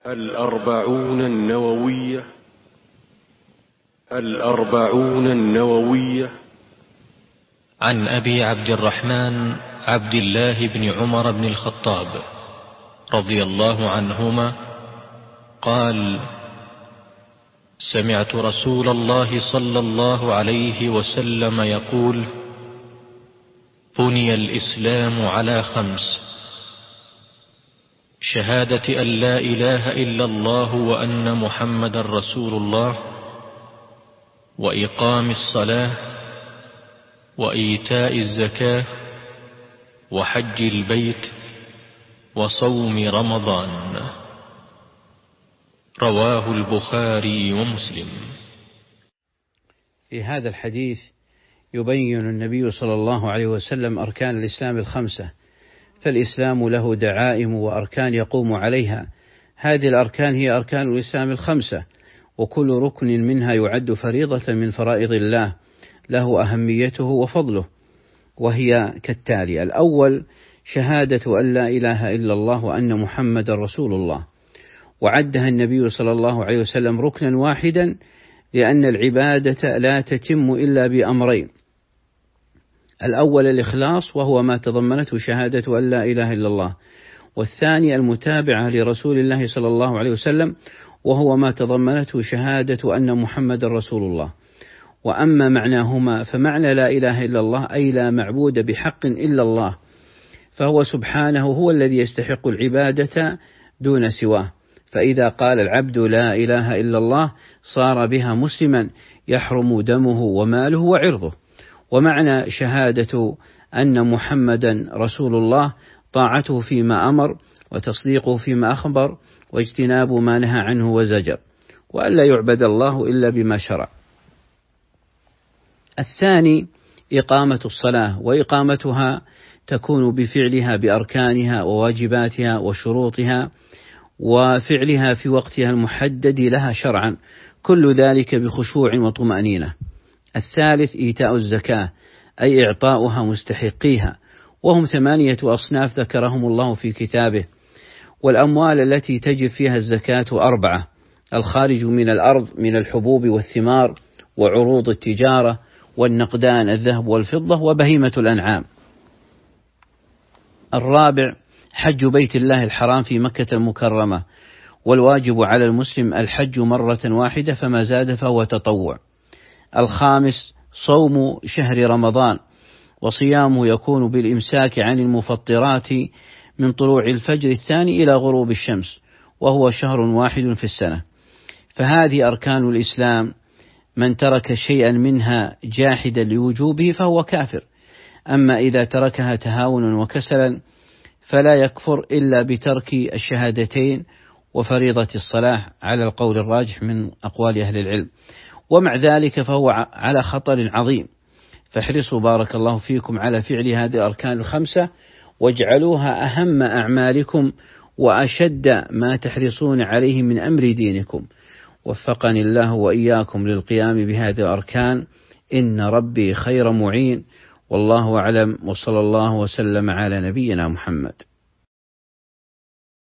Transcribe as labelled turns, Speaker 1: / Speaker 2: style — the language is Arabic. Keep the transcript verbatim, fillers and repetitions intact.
Speaker 1: الأربعون النووية الأربعون النووية
Speaker 2: عن أبي عبد الرحمن عبد الله بن عمر بن الخطاب رضي الله عنهما قال: سمعت رسول الله صلى الله عليه وسلم يقول: بني الإسلام على خمس: شهادة أن لا إله إلا الله وأن محمد رسول الله، وإقام الصلاة، وإيتاء الزكاة، وحج البيت، وصوم رمضان. رواه البخاري ومسلم.
Speaker 3: في هذا الحديث يبين النبي صلى الله عليه وسلم أركان الإسلام الخمسة، فالإسلام له دعائم وأركان يقوم عليها. هذه الأركان هي أركان الإسلام الخمسة، وكل ركن منها يعد فريضة من فرائض الله له أهميته وفضله، وهي كالتالي: الأول شهادة أن لا إله إلا الله وأن محمد رسول الله، وعدها النبي صلى الله عليه وسلم ركنا واحدا، لأن العبادة لا تتم إلا بأمرين: الأول الإخلاص وهو ما تضمنته شهادة أن لا إله إلا الله، والثاني المتابعة لرسول الله صلى الله عليه وسلم وهو ما تضمنته شهادة أن محمد رسول الله. وأما معناهما فمعنى لا إله إلا الله أي لا معبود بحق إلا الله، فهو سبحانه هو الذي يستحق العبادة دون سواه، فإذا قال العبد لا إله إلا الله صار بها مسلما يحرم دمه وماله وعرضه. ومعنى شهادة أن محمدا رسول الله طاعته فيما أمر، وتصديقه فيما أخبر، واجتناب ما نهى عنه وزجر، وألا يعبد الله إلا بما شرع. الثاني إقامة الصلاة، وإقامتها تكون بفعلها بأركانها وواجباتها وشروطها، وفعلها في وقتها المحدد لها شرعا، كل ذلك بخشوع وطمأنينة. الثالث إيتاء الزكاة، أي إعطاؤها مستحقيها، وهم ثمانية أصناف ذكرهم الله في كتابه. والأموال التي تجب فيها الزكاة أربعة: الخارج من الأرض من الحبوب والثمار وعروض التجارة والنقدان الذهب والفضة وبهيمة الأنعام. الرابع حج بيت الله الحرام في مكة المكرمة، والواجب على المسلم الحج مرة واحدة، فما زاد فهو تطوع. الخامس صوم شهر رمضان، وصيامه يكون بالإمساك عن المفطرات من طلوع الفجر الثاني إلى غروب الشمس، وهو شهر واحد في السنة. فهذه أركان الإسلام، من ترك شيئا منها جاحدا لوجوبه فهو كافر. أما إذا تركها تهاونا وكسلا فلا يكفر إلا بترك الشهادتين وفريضة الصلاة على القول الراجح من أقوال أهل العلم، ومع ذلك فهو على خطر عظيم. فاحرصوا بارك الله فيكم على فعل هذه الأركان الخمسة، واجعلوها أهم أعمالكم وأشد ما تحرصون عليه من أمر دينكم. وفقني الله وإياكم للقيام بهذه الأركان، إن ربي خير معين، والله أعلم، وصلى الله وسلم على نبينا محمد.